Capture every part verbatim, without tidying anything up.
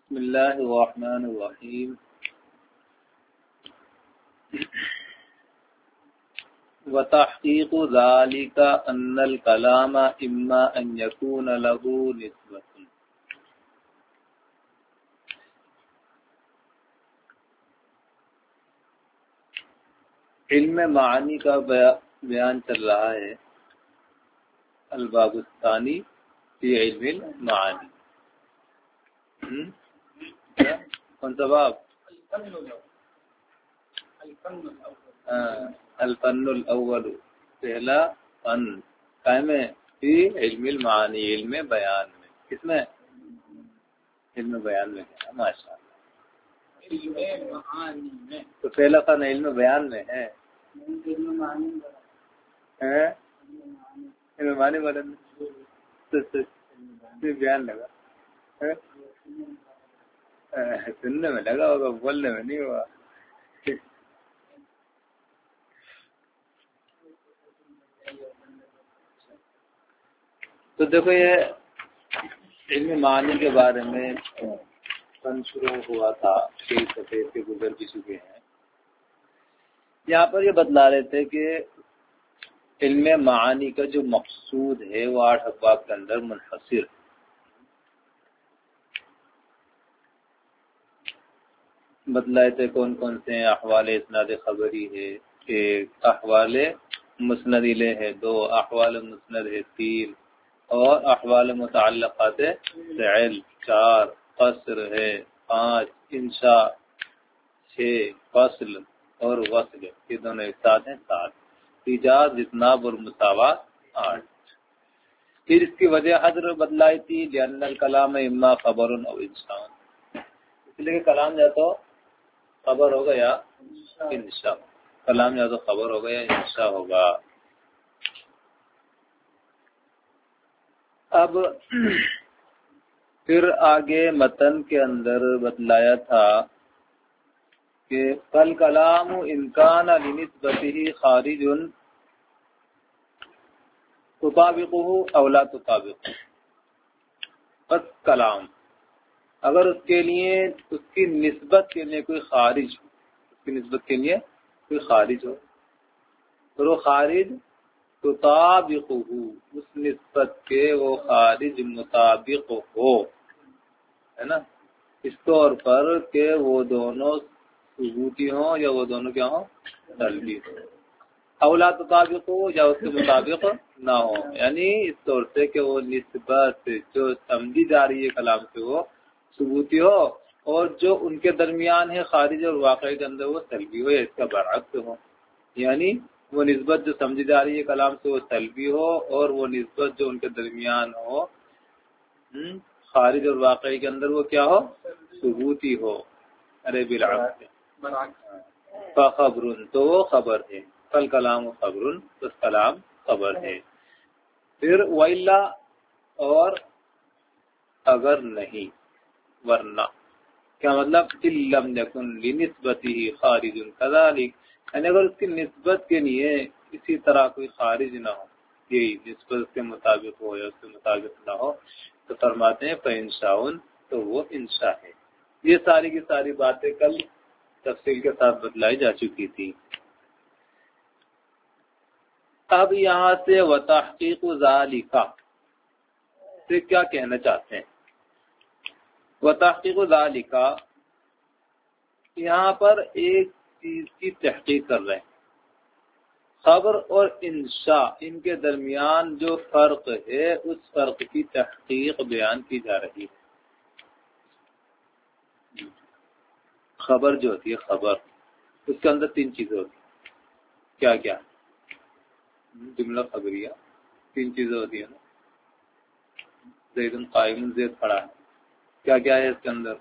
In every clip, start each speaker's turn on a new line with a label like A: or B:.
A: بسم اللہ الرحمن الرحیم وتحقیق ذلك ان الكلام اما ان يكون له نسبة. علم معانی کا بیان چل رہا ہے. الباب الثانی فی علم المعانی. کون سا باب؟ الفن الاول، پہلا فن قائم ہے فی علم المعانی، علم بیان میں. کس میں؟ علم بیان میں. ماشاء اللہ، علم معانی میں. تو پہلا فن علم بیان میں ہے. علم معانی والے بیان لگا، سننے میں لگا ہوگا، بولنے میں نہیں ہوا. تو دیکھو، یہ علم معانی کے بارے میں فن شروع ہوا تھا، کئی صفحے سے گزر بھی چکے ہیں. یہاں پر یہ بتلا رہے تھے کہ علم معانی کا جو مقصود ہے وہ آٹھ ابواب کے اندر منحصر. بتلائے تھے کون کون سے ہیں. احوال اسناد خبری ہے ایک، احوال مسند الیہ ہے دو، احوال مسند ہے تین، اور احوال متعلقات فعل چار، قصر ہے پانچ، انشاء چھ، فصل اور وصل یہ دونوں ایک ساتھ ہیں سات، ایجاز اتناب اور مساوات آٹھ. پھر اس کی وجہ حضرت بتلائی تھی لأن الکلام اما خبر او انشاء، اس لیے کہ کلام یا تو خبر ہوگا یا انشاء. کلام یا تو خبر ہوگا یا انشاء ہوگا. اب پھر آگے متن کے اندر بتلایا تھا کہ کل کلام امکان لنسبته خارج تطابقه او لا تطابقه. بس کلام اگر اس کے لیے اس کی نسبت کے لیے کوئی خارج ہو، اس کی نسبت کے لیے کوئی خارج ہو، تو وہ خارج تطابقه، اس نسبت کے وہ خارج مطابق ہو، ہے نا، اس طور پر کہ وہ دونوں ثبوتی ہوں یا وہ دونوں کیا ہوں، سلبی ہوں. اولا تطابق ہو یا اس کے مطابق نہ ہو، یعنی اس طور سے کہ وہ نسبت جو سمجھی جا رہی ہے کلام سے وہ ثبوتی ہو، اور جو ان کے درمیان ہے خارج اور واقعی کے اندر وہ سلبی ہو یا اس کا برعکس ہو. یعنی وہ نسبت جو سمجھی جا رہی ہے کلام سے وہ سلبی ہو، اور وہ نسبت جو ان کے درمیان ہو خارج اور واقعی کے اندر وہ کیا ہو، ثبوتی ہو. ارے بالعکس فخبر، تو وہ خبر ہے. کل کلام خبر، تو کلام خبر ہے. پھر وَإِلَّا، اور اگر نہیں، ورنہ. کیا مطلب؟ إِن لَمْ يَكُنْ لِنِسْبَتِهِ خَارِجٌ كَذَلِكَ، یعنی اگر اس کی نسبت کے لیے اسی طرح کوئی خارج نہ ہو، یہی نسبت اس کے مطابق ہو یا اس کے مطابق نہ ہو، تو فرماتے ہیں فَإِنشَاءٌ، تو وہ انشاء ہے. یہ ساری کی ساری باتیں کل تفصیل کے ساتھ بتلائی جا چکی تھی. اب یہاں سے وتحقیق ذالک سے کیا کہنا چاہتے ہیں؟ وتحقیق ذالک، یہاں پر ایک چیز کی تحقیق کر رہے ہیں. خبر اور انشاء ان کے درمیان جو فرق ہے اس فرق کی تحقیق بیان کی جا رہی ہے. خبر جو ہوتی ہے، خبر اس کے اندر تین چیزیں ہوتی ہیں. کیا کیا؟ جملہ خبریہ تین چیزیں ہوتی ہیں نا. زید قائم، زید کھڑا ہے. کیا کیا ہے اس کے اندر؟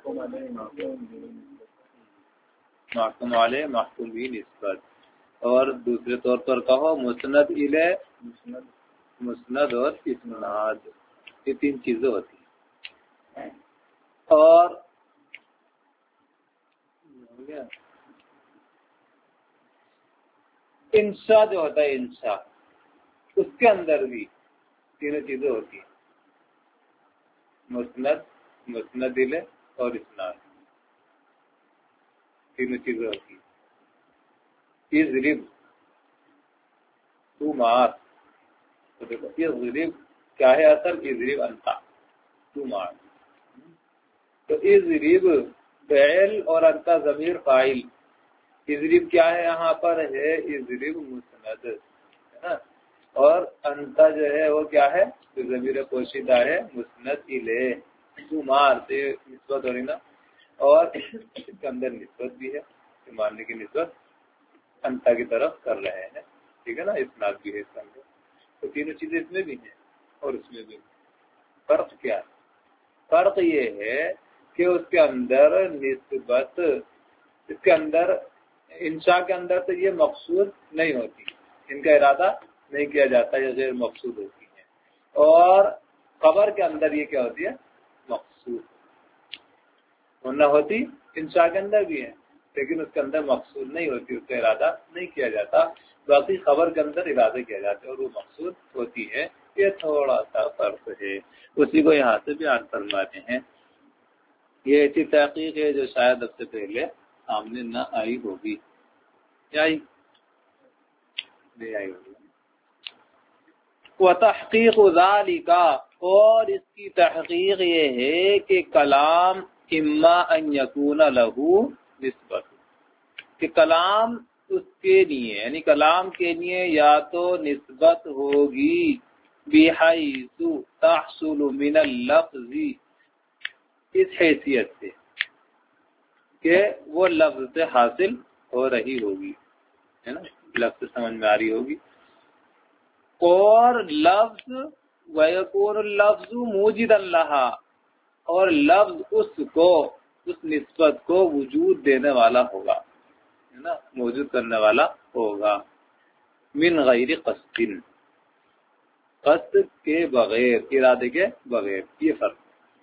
A: محکوم علیہ، محکوم بھی نسبت، اور دوسرے طور پر کہو مسند الیہ، مسند اور اسناد. یہ تین چیزیں ہوتی ہیں. اور انشاء جو ہوتا ہے، انشاء اس کے اندر بھی تینوں چیزیں ہوتی ہیں. مسند، مسند الیہ اور اسناد، تینوں چیزیں ہوتی ہیں۔ اضرب تو مار، تو دیکھو اضرب کیا ہے اصل، اضرب انتا، تو مار، تو اضرب فعل اور انتا ضمیر فاعل، اضرب کیا ہے یہاں پر ہے اضرب مسند ہے نا، اور انتا جو ہے وہ کیا ہے جو ضمیر پوشیدہ ہے مسند الیہ، تو مار سے نسبت ہو رہی نا، اور اس کے اندر نسبت بھی ہے، مارنے کی نسبت انتا کی طرف کر رہے ہیں، ٹھیک ہے نا، اسناد بھی ہے اس کے اندر، تو تینوں چیزیں اس میں بھی ہیں اور اس میں بھی۔ فرق کیا ہے؟ فرق یہ ہے کہ اس کے اندر نسبت، اس کے اندر انشاء کے اندر تو یہ مقصود نہیں ہوتی، ان کا ارادہ نہیں کیا جاتا، یہ غیر مقصود ہوتی ہے، اور خبر کے اندر یہ کیا ہوتی ہے مقصود، ورنہ ہوتی انشاء کے اندر بھی ہے لیکن اس کے اندر مقصود نہیں ہوتی، اس کا ارادہ نہیں کیا جاتا، باقی خبر کے اندر ارادہ کیا جاتا ہے اور وہ مقصود ہوتی ہے، یہ تھوڑا سا فرق ہے، اسی کو یہاں سے بیان فرماتے ہیں۔ یہ ایسی تحقیق ہے جو شاید اب سے پہلے سامنے نہ آئی ہوگی، کیا آئی نہیں آئی ہوگی۔ وَتَحْقِيقُ ذَلِكَ، اور اس کی تحقیق یہ ہے کہ کلام اما ان یکون لہو نسبت، کہ کلام اس کے لیے یعنی کلام کے لیے یا تو نسبت ہوگی بحیث تحصل من اللفظ، اس حیثیت سے کہ وہ لفظ سے حاصل ہو رہی ہوگی، ہے نا، لفظ سمجھ میں آ رہی ہوگی، اور لفظ وَيَكُونُ اللَّفْظُ مُوجِدًا لَهَا، اور لفظ اس کو اس نسبت کو وجود دینے والا ہوگا، ہے نا، موجود کرنے والا ہوگا، من غیر قصد، قصد کے بغیر، ارادے کے بغیر، یہ فرق،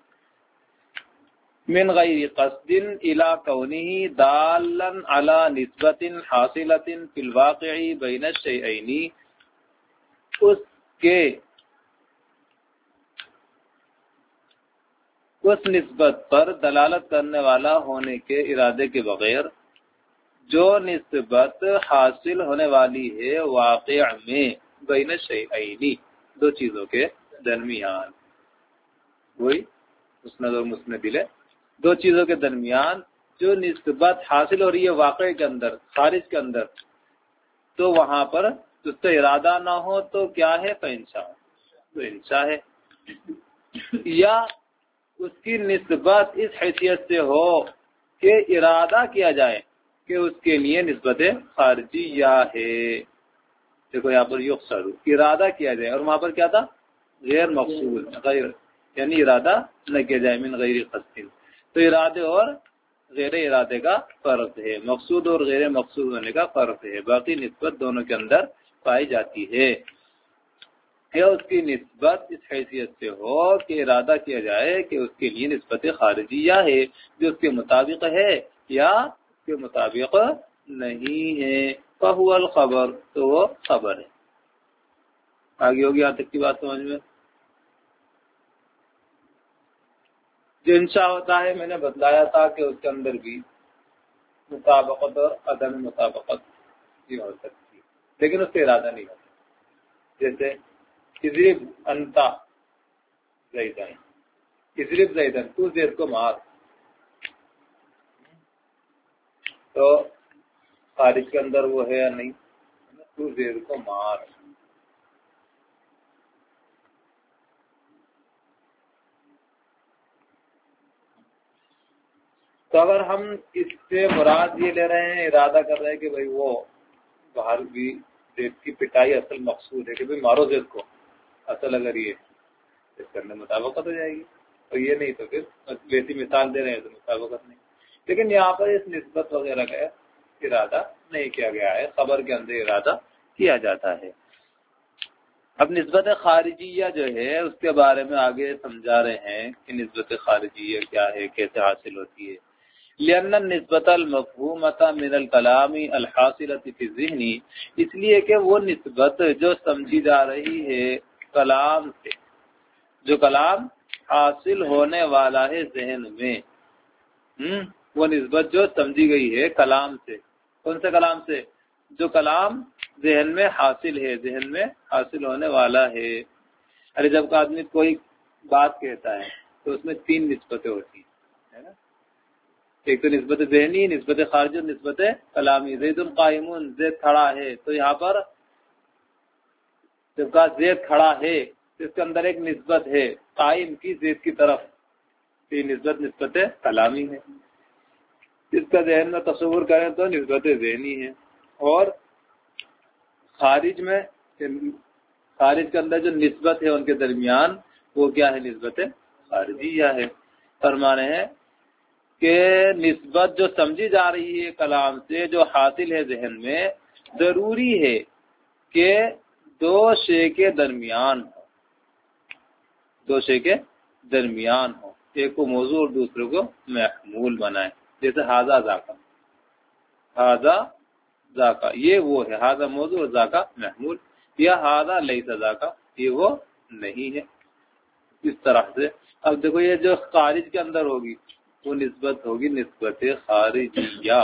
A: من غیر قصد الى کونہ دالا علی نسبت حاصلۃ فی الواقع بین الشیئین، اس کے اس نسبت پر دلالت کرنے والا ہونے کے ارادے کے بغیر جو نسبت حاصل ہونے والی ہے واقع میں بین الشیئین، دو چیزوں کے درمیان، وہی مسند اور مسند الیہ، دو چیزوں کے درمیان جو نسبت حاصل ہو رہی ہے واقع کے اندر، خارج کے اندر، تو وہاں پر اس کا ارادہ نہ ہو تو کیا ہے فانشاء، تو انشاء ہے، یا اس کی نسبت اس حیثیت سے ہو کہ ارادہ کیا جائے کہ اس کے لیے نسبت خارجی یا ہے، دیکھو یہاں پر یقصد ارادہ کیا جائے، اور وہاں پر کیا تھا غیر مقصود، غیر یعنی ارادہ نہ کیا جائے، من غیر قصد، تو ارادے اور غیر ارادے کا فرق ہے، مقصود اور غیر مقصود ہونے کا فرق ہے، باقی نسبت دونوں کے اندر پائی جاتی ہے، یا اس کی نسبت اس حیثیت سے ہو کہ ارادہ کیا جائے کہ اس کے لیے نسبت خارجیہ ہے جو اس کے مطابق ہے یا اس کے مطابق نہیں ہے، فہو الخبر، تو وہ خبر ہے۔ آگے ہوگی یہاں تک کی بات سمجھ میں؟ جو انشاء ہوتا ہے میں نے بتلایا تھا کہ اس کے اندر بھی مطابقت اور عدم مطابقت یہ ہو سکتی ہے، لیکن اس سے ارادہ نہیں ہوتا، جیسے اضرب انتا زیدن، اضرب زیدن، تو زید کو مار، تو خارج کے اندر وہ ہے یا نہیں، تو زید کو مار، تو اگر ہم اس سے مراد یہ لے رہے ہیں، ارادہ کر رہے ہیں کہ بھئی وہ باہر بھی زید کی پٹائی اصل مقصود ہے کہ بھئی مارو زید کو، اصل اگر یہ اس کرنے مطابقت ہو جائے گی، اور یہ نہیں تو پھر ویسی مثال دے رہے ہیں تو مطابقت نہیں، لیکن یہاں پر اس نسبت وغیرہ کا ارادہ نہیں کیا گیا ہے، خبر کے اندر ارادہ کیا جاتا ہے۔ اب نسبت خارجیہ جو ہے اس کے بارے میں آگے سمجھا رہے ہیں کہ نسبت خارجیہ کیا ہے، کیسے حاصل ہوتی ہے۔ لأن النسبت المفہومۃ من الکلام الحاصلۃ فی الذہن، اس لیے کہ وہ نسبت جو سمجھی جا رہی ہے کلام سے، جو کلام حاصل ہونے والا ہے ذہن میں، ہوں وہ نسبت جو سمجھی گئی ہے کلام سے. کون سے کلام سے؟ جو کلام ذہن میں حاصل ہے، ذہن میں حاصل ہونے والا ہے. ارے جب آدمی کوئی بات کہتا ہے تو اس میں تین نسبتیں ہوتی ہیں، ہے نا؟ ایک تو نسبت ذہنی، نسبت خارجی اور نسبت کلامی. زید القائمون، زید کھڑا ہے، تو یہاں پر جب کہا زید کھڑا ہے تو اس کے اندر ایک نسبت ہے قائم کی زید کی طرف. یہ نسبت نسبت کلامی ہے. اس کا ذہن میں تصور کریں تو نسبت ذہنی ہے. اور خارج میں خارج کے اندر جو نسبت ہے ان کے درمیان وہ کیا ہے؟ نسبت خارجیہ ہے. فرمانے ہیں کہ نسبت جو سمجھی جا رہی ہے کلام سے، جو حاصل ہے ذہن میں، ضروری ہے کہ دو شے کے درمیان ہو، دو شے کے درمیان ہو. ایک کو موضوع اور دوسرے کو محمول بنائے. جیسے ہاذا ذاکا، ہاذا ذاکا یہ وہ ہے، ہاذا موضوع اور ذاکا محمول. یا ہاذا لیس ذاکا یہ وہ نہیں ہے. اس طرح سے اب دیکھو یہ جو خارج کے اندر ہوگی وہ نسبت ہوگی نسبت خارجیہ.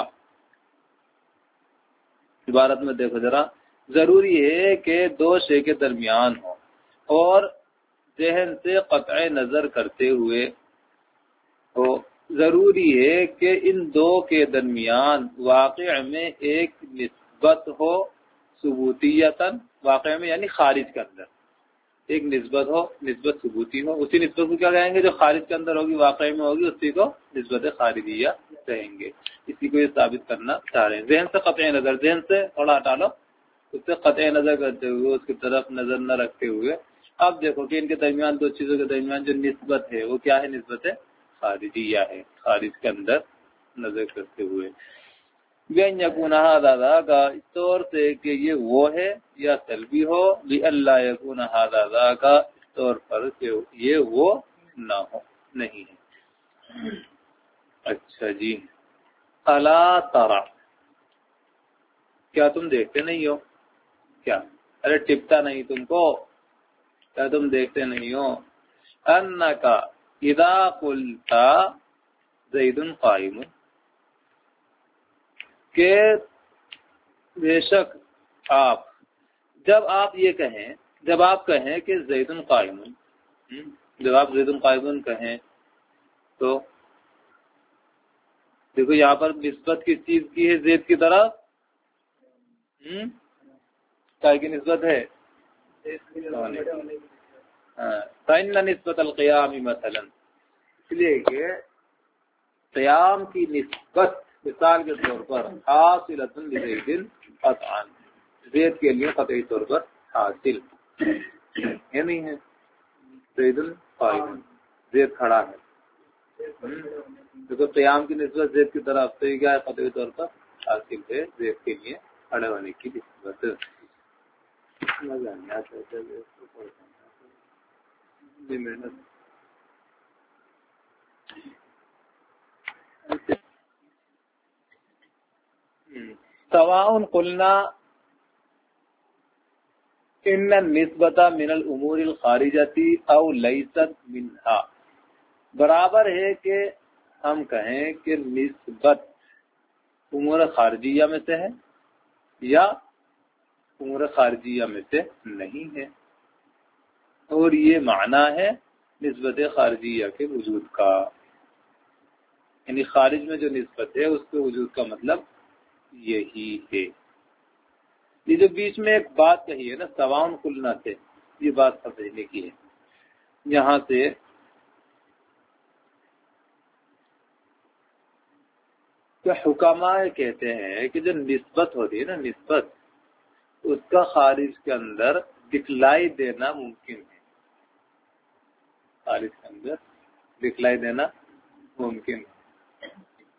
A: عبارت میں دیکھو ذرا، ضروری ہے کہ دو شے کے درمیان ہو اور ذہن سے قطع نظر کرتے ہوئے ہو. ضروری ہے کہ ان دو کے درمیان واقع میں ایک نسبت ہو ثبوتیتاً، واقع میں یعنی خارج کے اندر ایک نسبت ہو، نسبت ثبوتی ہو. اسی نسبت کو کیا کہیں گے؟ جو خارج کے اندر ہوگی، واقع میں ہوگی، اسی کو نسبت خارجیہ کہیں گے. اسی کو یہ ثابت کرنا چاہ رہے ہیں. ذہن سے قطع نظر، ذہن سے تھوڑا ہٹا لو، اس سے قطع نظر کرتے ہوئے، اس کی طرف نظر نہ رکھتے ہوئے. اب دیکھو کہ ان کے درمیان، دو چیزوں کے درمیان جو نسبت ہے وہ کیا ہے؟ نسبت خارجیہ ہے، خارج کے اندر نظر کرتے ہوئے. بین یکون ھذا ذاکا، اس طور سے کہ یہ وہ ہے یا سلبی ہو. لئلا یکون ھذا ذاکا، اس طور پر کہ یہ وہ نہ ہو، نہیں ہے. اچھا جی. الا ترى، کیا تم دیکھتے نہیں ہو؟ کیا؟ ارے ٹپتا نہیں تم کو؟ کیا تم دیکھتے نہیں ہو؟ انکا اذا قلت زید قائم، کہ بے شک آپ، جب آپ یہ کہیں، جب آپ کہیں کہ زید قائم، جب آپ زید قائم کہیں تو دیکھو یہاں پر نسبت کس چیز کی ہے؟ زید کی طرف. کیا کی نسبت ہے؟ فإن نسبت القیام مثلا، اس لیے کہ قیام کی نسبت مثال کے طور پر حاصلۃ لزید قطعا، زید کے لیے قطعی طور پر حاصل ہے، نہیں ہے؟ زید قائم، زید کھڑا ہے. دیکھو قیام کی نسبت زید کی طرف سے کیا ہے؟ قطعی طور پر حاصل ہے، زید کے لیے کھڑے ہونے کی نسبت. مزہ نہیں آتا جی محنت. سواء قلنا ان النسبت من الامور الخارجتی او لیست منها، برابر ہے کہ ہم کہیں کہ نسبت امور خارجیہ میں سے ہے یا امور خارجیہ میں سے نہیں ہے. اور یہ معنی ہے نسبت خارجیہ کے وجود کا، یعنی خارج میں جو نسبت ہے اس کے وجود کا مطلب یہی ہے. یہ جو بیچ میں ایک بات کہی ہے نا سواء قلنا سے، یہ بات سمجھنے کی ہے. یہاں سے کہ حکماء کہتے ہیں کہ جو نسبت ہوتی ہے نا، نسبت اس کا خارج کے اندر دکھلائی دینا ممکن ہے. خارج کے اندر دکھلائی دینا ممکن ہے.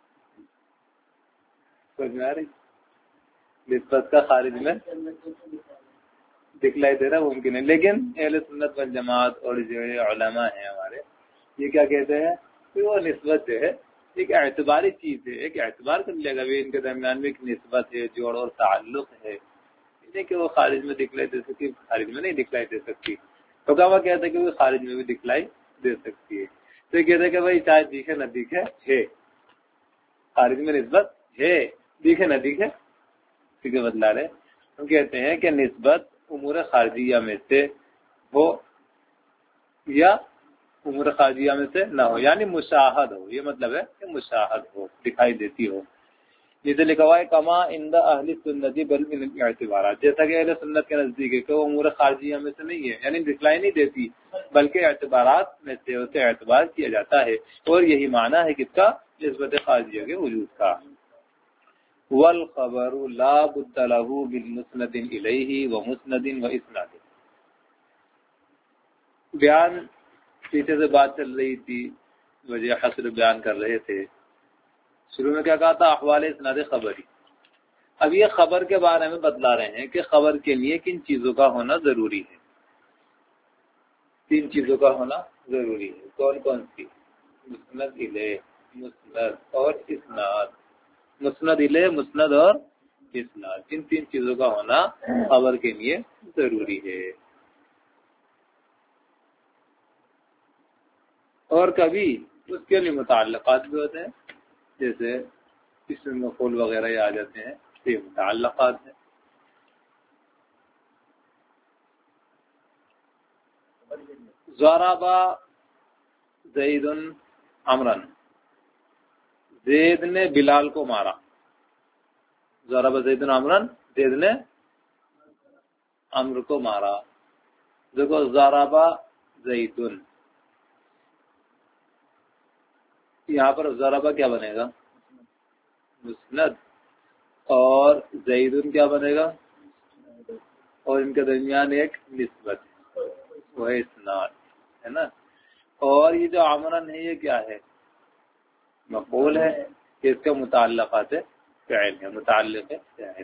A: سمجھ میں آ رہی؟ نسبت کا خارج میں دکھلائی دینا ممکن ہے، لیکن اہل سنت والجماعت اور جو علماء ہیں ہمارے، یہ کیا کہتے ہیں کہ وہ نسبت جو ہے ایک اعتباری چیز ہے، ایک اعتبار کر لے گا بھی ان کے درمیان میں ایک نسبت ہے، جوڑ اور تعلق ہے، نہیں کہ وہ خارج میں دکھلائی دے سکتی، خارج میں نہیں دکھلائی دے سکتی. تو کیا وہ کہتے ہیں کہ وہ خارج میں بھی دکھلائی دے سکتی ہے. تو یہ کہتے ہیں کہ بھائی چاہے دکھے نہ دکھے ہے، خارج میں نسبت ہے، دیکھے نہ دیکھے ٹھیک ہے بدلا رہے. ہم کہتے ہیں کہ نسبت امور خارجیہ میں سے ہو یا امور خارجیہ میں سے نہ ہو، یعنی مشاہد ہو، یہ مطلب ہے کہ مشاہد ہو، دکھائی دیتی ہو. جسے لکھا ہوا ہے کما عند اہل سنت بل من الاعتبارات، جیسا کہ اہل سنت کے نزدیک ہے کہ وہ امور خارجیہ میں سے نہیں ہے، یعنی دکھلائی نہیں دیتی بلکہ اعتبارات میں سے اسے اعتبار کیا جاتا ہے، اور یہی معنی ہے کس کا؟ نسبت خارجیہ کے وجود کا. والخبر لا بد له بالمسند الیہ ومسند واسناد. بیان پیچھے سے بات چل رہی تھی، وجہ حصر بیان کر رہے تھے. شروع میں کیا کہا تھا؟ احوال اسناد خبری. اب یہ خبر کے بارے میں بتلا رہے ہیں کہ خبر کے لیے کن چیزوں کا ہونا ضروری ہے. تین چیزوں کا ہونا ضروری ہے. کون کون سی؟ مسند الیہ، مسند اور اسناد. مسند الیہ، مسند اور اسناد، ان تین چیزوں کا ہونا خبر کے لیے ضروری ہے. اور کبھی اس کے لیے متعلقات بھی ہوتے ہیں، جیسے اسم مفعول وغیرہ یہ آ جاتے ہیں، یہ متعلقات ہیں. ضرب زید عمرا، زید نے بلال کو مارا. ضرب زید عمرا، زید نے عمر کو مارا. دیکھو ضرب زید، یہاں پر ضربہ کیا بنے گا؟ مسند. اور زیدن کیا بنے گا؟ اور ان کے درمیان ایک نسبت وہ ہے اسناد، ہے نا. اور یہ جو عمرن ہے یہ کیا ہے؟ مفعول ہے، کہ اس کا متعلقات فعل ہے، متعلق فعل.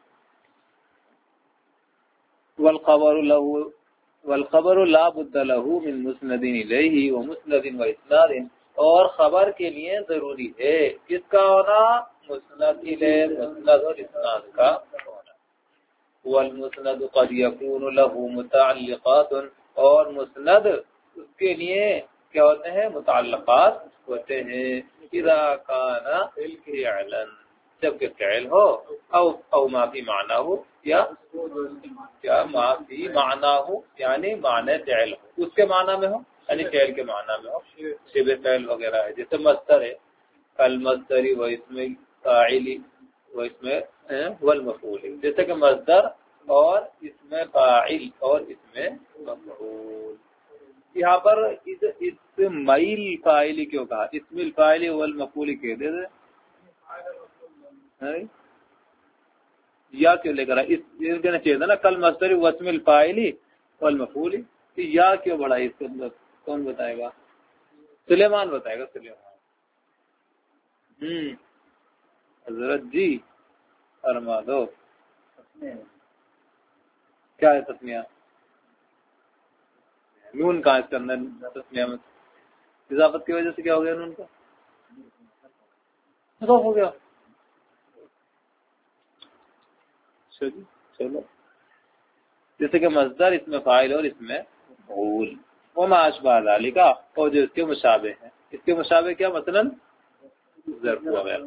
A: والخبر له والخبر لا بد له من مسند الیہ ومسند واسناد. اور خبر کے لیے ضروری ہے کس کا ہونا؟ مسند الیہ، مسند اور اسناد کا ہونا. والمسند قد يكون له متعلقات، اور مسند اس کے لیے کیا ہوتے ہیں؟ متعلقات ہوتے ہیں. اذا كان فعلا، جب کہ فعل ہو، او او ما فی معنی ہو، یا کیا ما فی معنی ہو یعنی معنی فعل ہو، اس کے معنی میں ہو، یعنی فعل کے معنی میں ہو. شبہ فعل وغیرہ ہے، جیسے مصدر ہے، المصدری و اسم فاعلی و اسم والمفعول، جیسے کہ مصدر اور اسم فاعل اور اسم مفعول. یہاں پر اسماعیل فاعلی کیوں کہا؟ اسم الفاعل والمفعول کہہ دے دے یا کیوں لے کر اس کہنا چاہیے تھا نا کل مصدر و اسم الفاعل والمفعول، یا کیوں بڑھا اس کے اندر؟ کون بتائے گا؟ سلیمان بتائے گا. سلیمان ہوں حضرت جی فرما دو. کیا ہے تسمیہ؟ نون کہاں اس کے اندر تسمیہ میں؟ اضافت کی وجہ سے کیا ہو گیا نون کا؟ مضاف ہو گیا. چلو جیسے کہ مصدر اس میں فاعل اور اس میں مفعول وما اشبہ ذالک، اور جو اس کے مشابہ ہیں. اس کے مشابہ کیا؟ مثلا ظرف وغیرہ.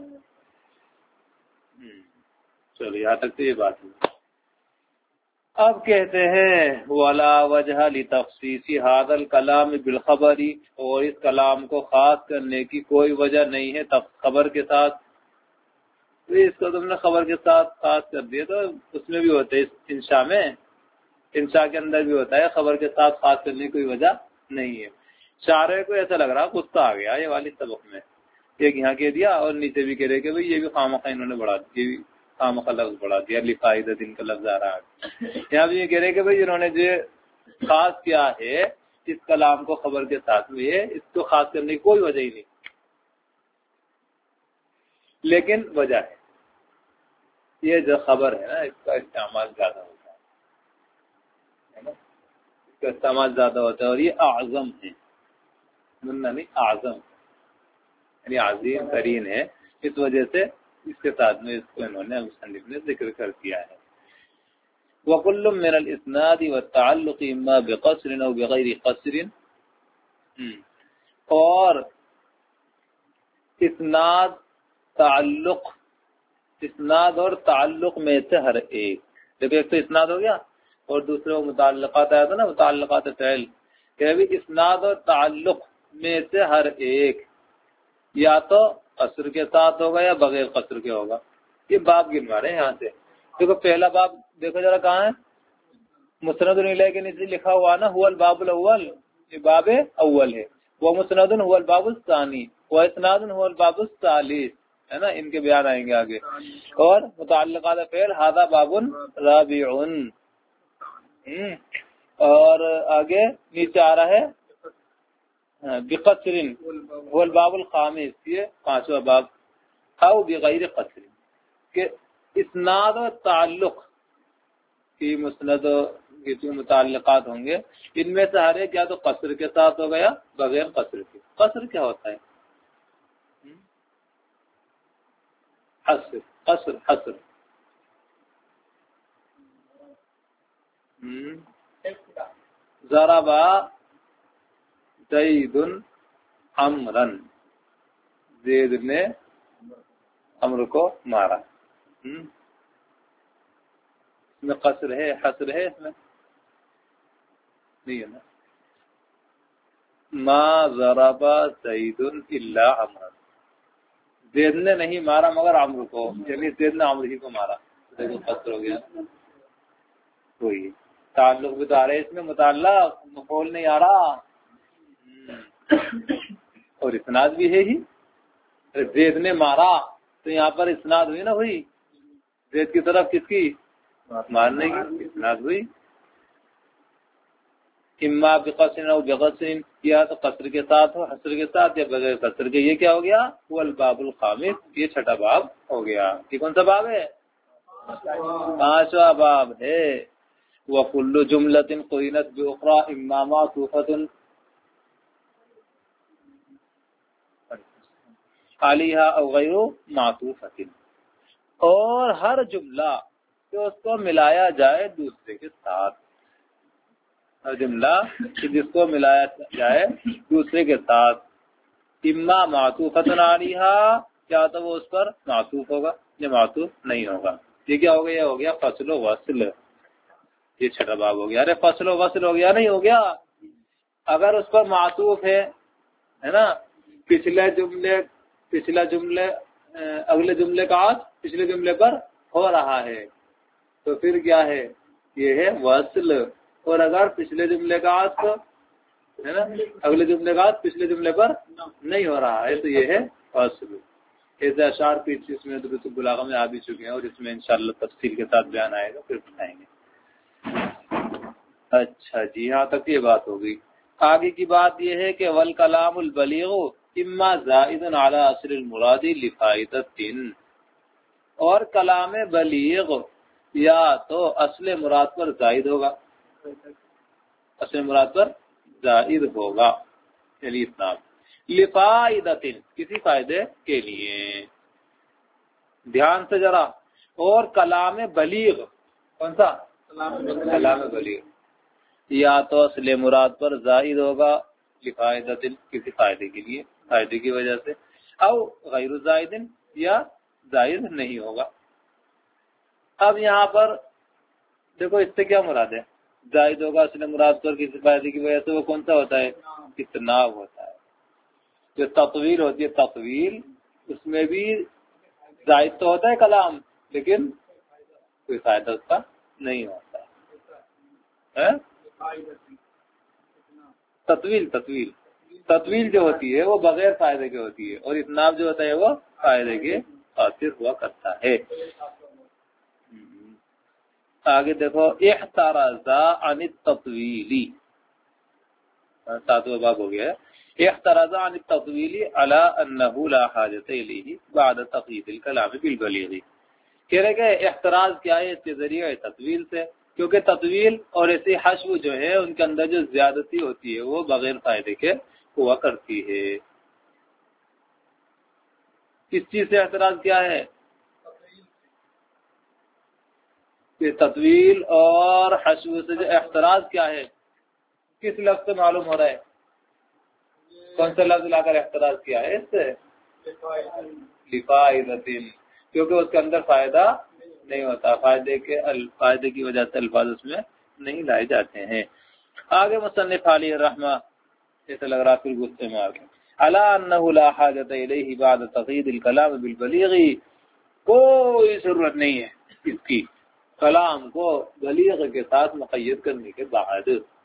A: چلو یہاں تک تو یہ بات ہے. اب کہتے ہیں ولا وجہ لتخصیص هذا الكلام بالخبر، اور اس کلام کو خاص کرنے کی کوئی وجہ نہیں ہے خبر کے ساتھ. اس کو تم نے خبر کے ساتھ خاص کر دیا تو اس میں بھی ہوتا ہے، انشاء میں، انشاء کے اندر بھی ہوتا ہے. خبر کے ساتھ خاص کرنے کی کوئی وجہ نہیں ہے. شارع کو ایسا لگ رہا غصہ آ گیا یہ والی سبق میں، ایک یہاں کہہ دیا اور نیچے بھی کہہ رہے کہ بھئی یہ بھی خامخواہ انہوں نے بڑھا دیا، خامخواہ لفظ بڑھا دیا، لفائدہ دن کا لفظ آ رہا ہے. یہاں بھی یہ کہہ رہے کہ بھئی جنہوں نے جو خاص کیا ہے اس کلام کو خبر کے ساتھ میں، یہ اس کو خاص کرنے کی کوئی وجہ ہی نہیں، لیکن وجہ ہے یہ جو خبر ہے نا اس کا استعمال زیادہ ہوتا ہے نا، اس کا استعمال زیادہ ہوتا ہے. اور یہ اعظم ہے، منہ نہیں اعظم، یعنی عظیم ترین ہے. اس وجہ سے اس کے ساتھ میں اس کو انہوں نے مصنف نے ذکر کر دیا ہے. وَكُلٌّ مِّنَ الْإِسْنَادِ وَالتَّعَلُّقِ إِمَّا بِقَصْرٍ أَوْ بِغَيْرِ قَصْرٍ. اور اسناد تعلق، اسناد اور تعلق میں سے ہر ایک. دیکھو ایک تو اسناد ہو گیا اور دوسرے وہ متعلقات آیا تھا نا، متعلقات فعل، کہ بھی اسناد اور تعلق میں سے ہر ایک یا تو قصر کے ساتھ ہوگا یا بغیر قصر کے ہوگا. یہ باب گنوا رہے ہیں یہاں سے. دیکھو پہلا باب دیکھو ذرا کہاں ہے، مسند الیہ کے نیچے لکھا ہوا نا هو الباب الاول، یہ باب اول ہے. وہ مسند هو الباب الثانی، وہ اسناد هو الباب الثالث، ہے نا، ان کے بیان آئیں گے آگے. اور متعلقات فعل هذا باب رابع، اور آگے نیچے آ رہا ہے بقصر هو الباب الخامس، یہ پانچواں باب. او بغیر قصر، کہ اسناد و تعلق کی مسند کے جو متعلقات ہوں گے ان میں سے ہر ایک یا تو قصر کے ساتھ ہوگا یا بغیر قصر کے. قصر کیا ہوتا ہے؟ حصر، قصر حصر. ضربا زید عمرا، زید نے عمرو کو مارا. اس میں قصر ہے، حصر ہے اس میں نہیں ہے نا. ما ضرب زید الا عمرا، زید نے نہیں مارا مگر عمرو کو، یعنی زید نے عمرو ہی کو مارا. دیکھو قصر ہو گیا. وہی تعلق بھی تو آ رہا ہے اس میں، متعلق مفعول نہیں آ رہا، اور اسناد بھی ہے ہی. زید نے مارا تو یہاں پر اسناد ہوئی نا، ہوئی زید کی طرف کس کی؟ مارنے کی، اسناد ہوئی. اما بقصر او بغصر، یا تو قصر کے ساتھ ہو، حصر کے ساتھ، یا بغیر قصر کے. یہ کیا ہو گیا؟ وہ الباب الخامس، یہ چھٹا باب ہو گیا. یہ کون سا باب ہے؟ پانچواں باب ہے. وَكُلُّ جُمْلَةٍ قُرِنَتْ بِأُخْرَى إِمَّا مَعْطُوفَةٌ عَلَيْهَا أَوْ غَيْرُ مَعْطُوفَةٍ، اور ہر جملہ کہ اس کو ملایا جائے دوسرے کے ساتھ، ہر جملہ کہ جس کو ملایا جائے دوسرے کے ساتھ. اما معطوفۃ علیہا، یا تو وہ اس پر معطوف ہوگا یا معطوف نہیں ہوگا. یہ کیا ہو گیا؟ یہ ہو گیا فصل و وصل. یہ چھٹا باب ہو گیا. ارے فصل و وصل ہو گیا نہیں ہو گیا؟ اگر اس پر معطوف ہے ہے نا، پچھلے جملے پچھلا جملے اگلے جملے کا عطف پچھلے جملے پر ہو رہا ہے تو پھر کیا ہے؟ یہ ہے وصل. اور اگر پچھلے جملے کا عطف ہے نا اگلے جملے کا عطف پچھلے جملے پر نہیں ہو رہا ہے تو یہ ہے فصل. ایسے اشعار پیچھے اس میں درست البلاغہ میں آ بھی چکے ہیں اور اس میں انشاءاللہ تفصیل کے ساتھ بیان آئے گا، پھر بتائیں گے. اچھا جی، یہاں تک یہ بات ہوگی. آگے کی بات یہ ہے کہ والکلام البلیغ اما زائد علی اصل المراد لفائدۃ، اور کلام بلیغ یا تو اصل مراد پر زائد ہوگا، اصل مراد پر زائد ہوگا، یعنی اسلام لفائدۃ، کسی فائدے کے لیے. دھیان سے ذرا. اور کلام بلیغ کون سا؟ کلام بلیغ یا تو اصل مراد پر زائد ہوگا لفائدۃ، کسی فائدے کے لیے، فائدے کی وجہ سے، او غیر زائد، یا زائد نہیں ہوگا. اب یہاں پر دیکھو اس سے کیا مراد ہے؟ زائد ہوگا اصل مراد پر کسی فائدے کی وجہ سے، وہ کون سا ہوتا ہے؟ اتناب ہوتا ہے. جو تطویل ہوتی ہے، تطویل اس میں بھی زائد تو ہوتا ہے کلام، لیکن کوئی فائدہ اس کا نہیں ہوتا ہے. تطویل تطویل تطویل جو ہوتی ہے وہ بغیر فائدے کے ہوتی ہے، اور اتناب جو ہوتا ہے وہ فائدے کے خاطر ہوا کرتا ہے. آگے دیکھو احتراز عن التطویل، ساتواں باب ہو گیا ہے. احتراز عن التطویل علی انہ لا حاجت الیہ بعد تقیید الکلام بالبلیغ. کہہ رہے کہ احتراز کیا ہے اس کے ذریعے تطویل سے، کیونکہ تطویل اور ایسی حشو جو ہے ان کے اندر جو زیادتی ہوتی ہے وہ بغیر فائدے کے ہوا کرتی ہے. کس چیز سے احتراز کیا ہے؟ کہ تطویل اور حشو سے جو احتراز کیا ہے، کس لفظ سے معلوم ہو رہا ہے؟ کون سا لفظ لا کر احتراز کیا ہے اس سے؟ لفائدۃ، کیونکہ اس کے اندر فائدہ نہیں ہوتا، فائدے کے فائدے کی وجہ سے الفاظ اس میں نہیں لائے جاتے ہیں۔ آگے مصنف علیہ الرحمہ ایسا لگ رہا پھر غصے میں آ گئے، الا انه لا حاجت الیہ بعد تقید الکلام بالبلیغ، کوئی ضرورت نہیں ہے اس کی کلام کو بلیغ کے ساتھ مقید کرنے کے بعد۔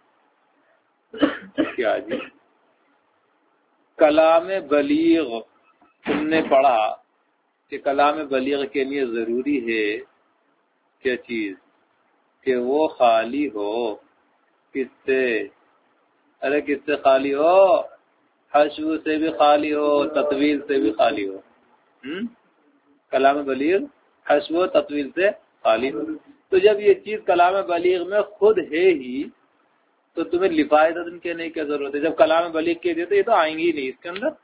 A: کیا جی کلام بلیغ تم نے پڑھا کہ کلام بلیغ کے لیے ضروری ہے کیا چیز کہ وہ خالی ہو کس سے؟ ارے کس سے خالی ہو؟ حشو سے بھی خالی ہو، تطویل سے بھی خالی ہو۔ کلام بلیغ حشو و تطویل سے خالی ہو، تو جب یہ چیز کلام بلیغ میں خود ہے ہی تو تمہیں لفائدۃ کہنے کی کیا ضرورت ہے؟ جب کلام بلیغ کے دیے تو یہ تو آئیں گی نہیں اس کے اندر۔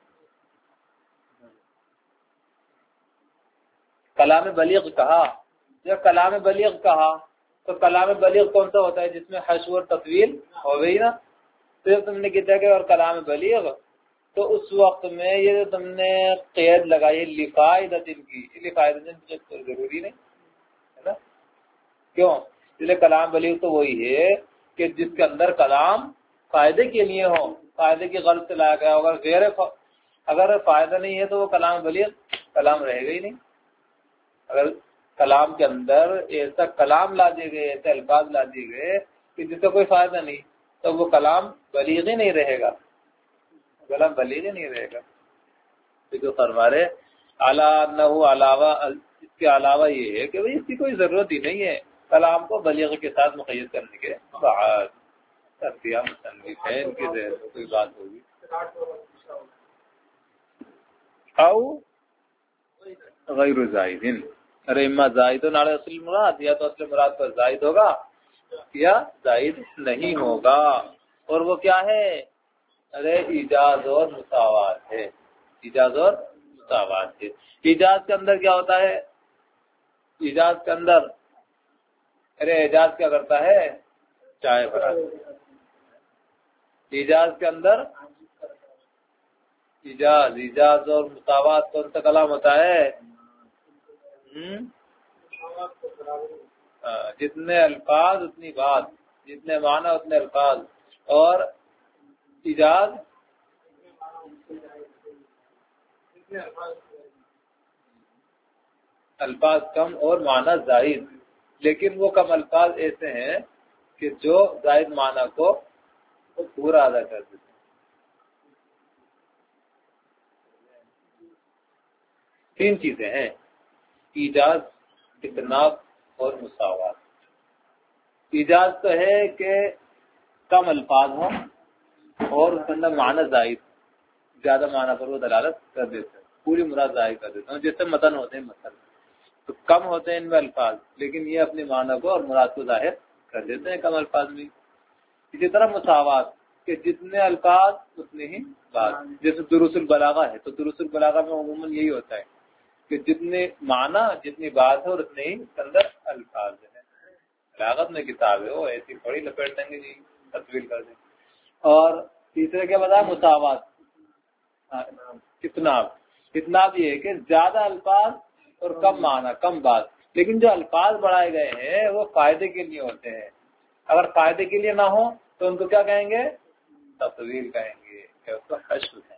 A: کلام بلیغ کہا، جب کلام بلیغ کہا تو کلام بلیغ کون سا ہوتا ہے؟ جس میں حشو اور تطویل ہو گئی نا۔ تو جب تم نے کہا کہ اور کلام بلیغ، تو اس وقت میں یہ جو تم نے قید لگائی لفائدۃ کی، لفائدۃ ضروری نہیں ہے نا؟ کیوں؟ اس لیے کلام بلیغ تو وہی ہے کہ جس کے اندر کلام فائدے کے لیے ہو، فائدے کی غرض سے لایا گیا، اگر غیر اگر فائدہ نہیں ہے تو وہ کلام بلیغ کلام رہے گا ہی نہیں۔ اگر کلام کے اندر ایسا کلام لا دیے گئے، ایسے الفاظ لا دیے گئے کہ جس کا کوئی فائدہ نہیں، تو وہ کلام بلیغ ہی نہیں رہے گا، کلام بلیغ ہی نہیں رہے گا۔ جو فرما رہے اعلیٰ نہ علاوہ، اس کے علاوہ یہ ہے کہ بھئی اس کی کوئی ضرورت ہی نہیں ہے کلام کو بلیغ کے ساتھ مقید کرنے کے بعد۔ کر دیا مصنف ہے، ان کی ذہن میں کوئی بات ہوگی۔ او غیر زائد، ارے اما زائد علی اصل مراد، یا تو اصل مراد پر زائد ہوگا یا زائد نہیں ہوگا، اور وہ کیا ہے؟ ارے ایجاز اور مساوات ہے، ایجاز اور مساوات ہے۔ ایجاز کے اندر کیا ہوتا ہے؟ ایجاز کے اندر ارے اعجاز کیا کرتا ہے؟ چائے بناتا ہے۔ ایجاز کے اندر ایجاز ایجاز اور مساوات کون سا کلام ہوتا ہے؟ جتنے الفاظ اتنی بات، جتنے معنی اتنے الفاظ، اور ایجاز الفاظ کم اور معنی زائد، لیکن وہ کم الفاظ ایسے ہیں کہ جو زائد معنی کو پورا ادا کر دیتے ہیں۔ تین چیزیں ہیں، ایجاز، اتناب اور مساوات۔ ایجاز تو ہے کہ کم الفاظ ہوں اور اس کے اندر معنی زائد، زیادہ معنی پر وہ دلالت کر دیتے ہیں، پوری مراد ظاہر کر دیتے ہیں، جیسے متن ہوتے ہیں، متن تو کم ہوتے ہیں ان میں الفاظ، لیکن یہ اپنے معنی کو اور مراد کو ظاہر کر دیتے ہیں کم الفاظ میں۔ اسی طرح مساوات کہ جتنے الفاظ اتنے ہی بات، جیسے دروس البلاغہ ہے تو دروس البلاغہ میں عموماً یہی ہوتا ہے کہ جتنے معنی جتنی بات ہے اور اتنے ہی اندر الفاظ ہیں۔ بلاغت میں کتاب ہے وہ ایسی بڑی لپیٹ دیں گے جی، تطویل کر دیں۔ اور تیسرے کیا بتا؟ مساوات، اتناب۔ اتناب یہ ہے کہ زیادہ الفاظ اور کم معنی، کم بات، لیکن جو الفاظ بڑھائے گئے ہیں وہ فائدے کے لیے ہوتے ہیں، اگر فائدے کے لیے نہ ہو تو ان کو کیا کہیں گے؟ تطویل کہیں گے، کہ اس کو حشو کہیں گے۔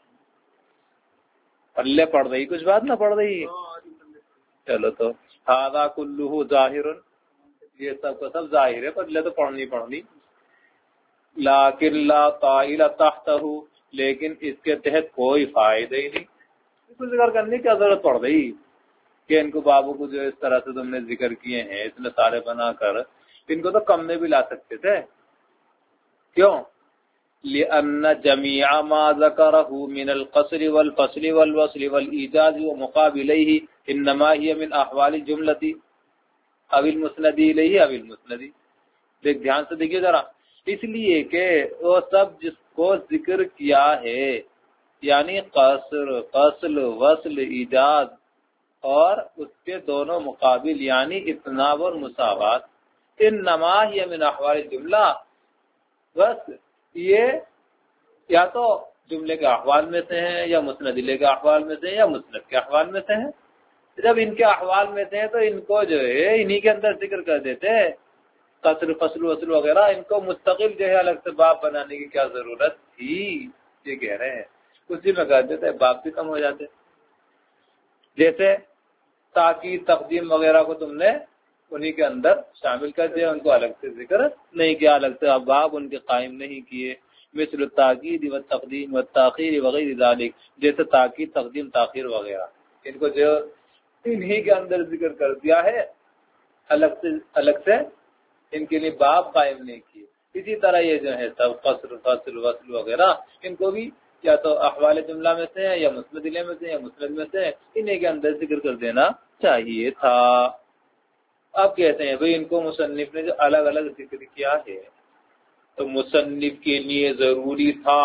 A: پلے پڑ رہی کچھ بات نہ پڑ رہی؟ چلو تو ہذا کلہ ظاہر، یہ سب کو سب ظاہر ہے، پلے تو پڑھنی پڑھنی۔ لیکن لا طائل تحتہ، لیکن اس کے تحت کوئی فائدہ ہی نہیں، اس کو ذکر کرنے کی ضرورت پڑ رہی کہ ان کو بابو کو جو اس طرح سے تم نے ذکر کیے ہیں اتنے سارے بنا کر، ان کو تو کم میں بھی لا سکتے تھے۔ کیوں؟ لأن جميع ما ذكره من القصر والفصل والوصل والإيجاز ومقابليه إنما هي من أحوال الجملة أو المسند إليه أو المسند۔ دیکھ دھیان سے دیکھیے ذرا، اس لیے کہ وہ سب جس کو ذکر کیا ہے، یعنی قصر، فصل، وصل، ایجاز اور اس کے دونوں مقابل یعنی اتناب اور مساوات، انما ہی من احوال الجملہ، بس یہ یا تو جملے کے احوال میں سے ہیں یا مسند الیہ کے احوال میں سے ہیں یا مسند کے احوال میں سے ہیں. جب ان کے احوال میں سے ہیں تو ان کو جو ہے انہی کے اندر ذکر کر دیتے ہیں. قصر فصل وصل وغیرہ ان کو مستقل جو ہے الگ سے باب بنانے کی کیا ضرورت تھی، یہ کہہ رہے ہیں. اسی میں کر دیتے باب بھی کم ہو جاتے. جیسے تاکید تقدیم وغیرہ کو تم نے انہی کے اندر شامل کر دیا، ان کو الگ سے ذکر نہیں کیا، الگ سے باب ان کے قائم نہیں کیے. مثل التاکید والتقدیم والتاخیر وغیرہ ذالک، جیسے تاکید تقدیم تاخیر وغیرہ ان کو جو انہی کے اندر ذکر کر دیا ہے، الگ سے الگ سے ان کے لیے باب قائم نہیں کیے. اسی طرح یہ جو ہے سب قصر فصل وصل وغیرہ ان کو بھی یا تو احوال جملہ میں سے ہیں یا مسند الیہ میں سے یا مسند میں سے انہیں کے اندر ذکر کر دینا چاہیے تھا. اب کہتے ہیں بھئی ان کو مصنف نے جو الگ الگ ذکر کیا ہے تو مصنف کے لیے ضروری تھا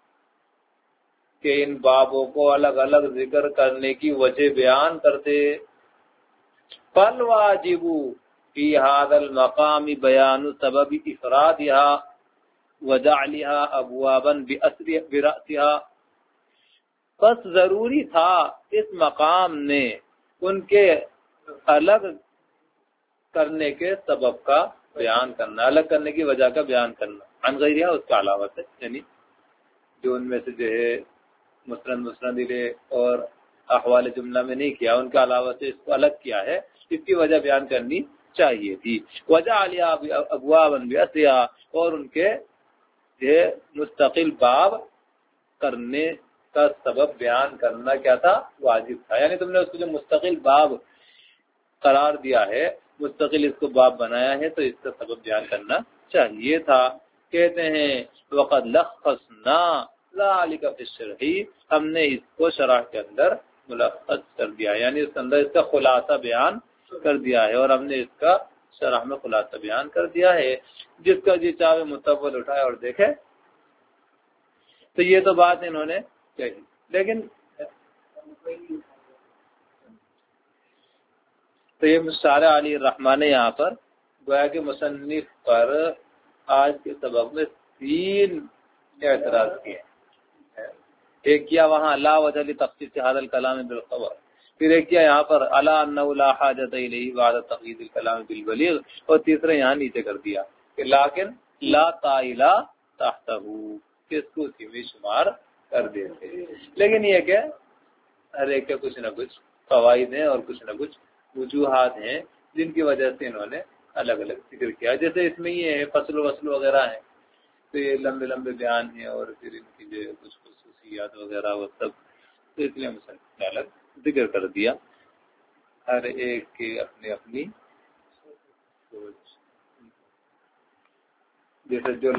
A: کہ ان بابوں کو الگ الگ ذکر کرنے کی وجہ بیان کرتے. فل واجب فی هذا المقام بیان سبب افرادها وجعلها ابوابا برأسها. بس ضروری تھا اس مقام نے ان کے الگ کرنے کے سبب کا بیان کرنا، الگ کرنے کی وجہ کا بیان کرنا. عن غیرها اس کا علاوہ سے، یعنی جو ان میں سے جو ہے مسند مسند الیہ اور احوال جملہ میں نہیں کیا، ان کے علاوہ سے اس کو الگ کیا ہے، اس کی وجہ بیان کرنی چاہیے تھی. وجہ علیہ ابوابا بیاسیا، اور ان کے یہ مستقل باب کرنے کا سبب بیان کرنا کیا تھا، واجب تھا. یعنی تم نے اس کو جو مستقل باب قرار دیا ہے، مستقل اس کو باب بنایا ہے، تو اس کا سبب بیان کرنا چاہیے تھا. کہتے ہیں وقد لخصنا ذلك في الشرح، ہم نے اس کو شرح کے اندر ملخص کر دیا، یعنی اس کے اندر اس کا خلاصہ بیان کر دیا ہے، اور ہم نے اس کا شرح میں خلاصہ بیان کر دیا ہے. جس کا جی چاہے متول اٹھائے اور دیکھے. تو یہ تو بات انہوں نے کہی، لیکن تو یہ مشارع علی الرحمٰن نے یہاں پر گویا کہ مصنف پر آج کے سبق میں تین اعتراض کیے. ایک کیا وہاں لا وجہ لتخصیص هذا الكلام بالخبر، پھر ایک کیا یہاں پر الا انه لا حاجت الیہ بعد تقیید الکلام بالبلیغ، اور تیسرا یہاں نیچے کر دیا کہ لیکن لا طائل تحتہ، کہ اس کو اسی میں شمار کر دیتے. لیکن یہ کہ ہر ایک کے کچھ نہ کچھ فوائد ہیں اور کچھ نہ کچھ وجوہات ہیں جن کی وجہ سے انہوں نے الگ الگ ذکر کیا. جیسے اس میں یہ ہے فصل وصل وغیرہ ہیں تو یہ لمبے لمبے بیان ہیں، اور پھر ان کی جو کچھ خصوصیات وغیرہ وہ سب، تو اس لیے مصنف نے الگ ذکر کر دیا. ہر ایک کی اپنی اپنی سوچ، جیسے جو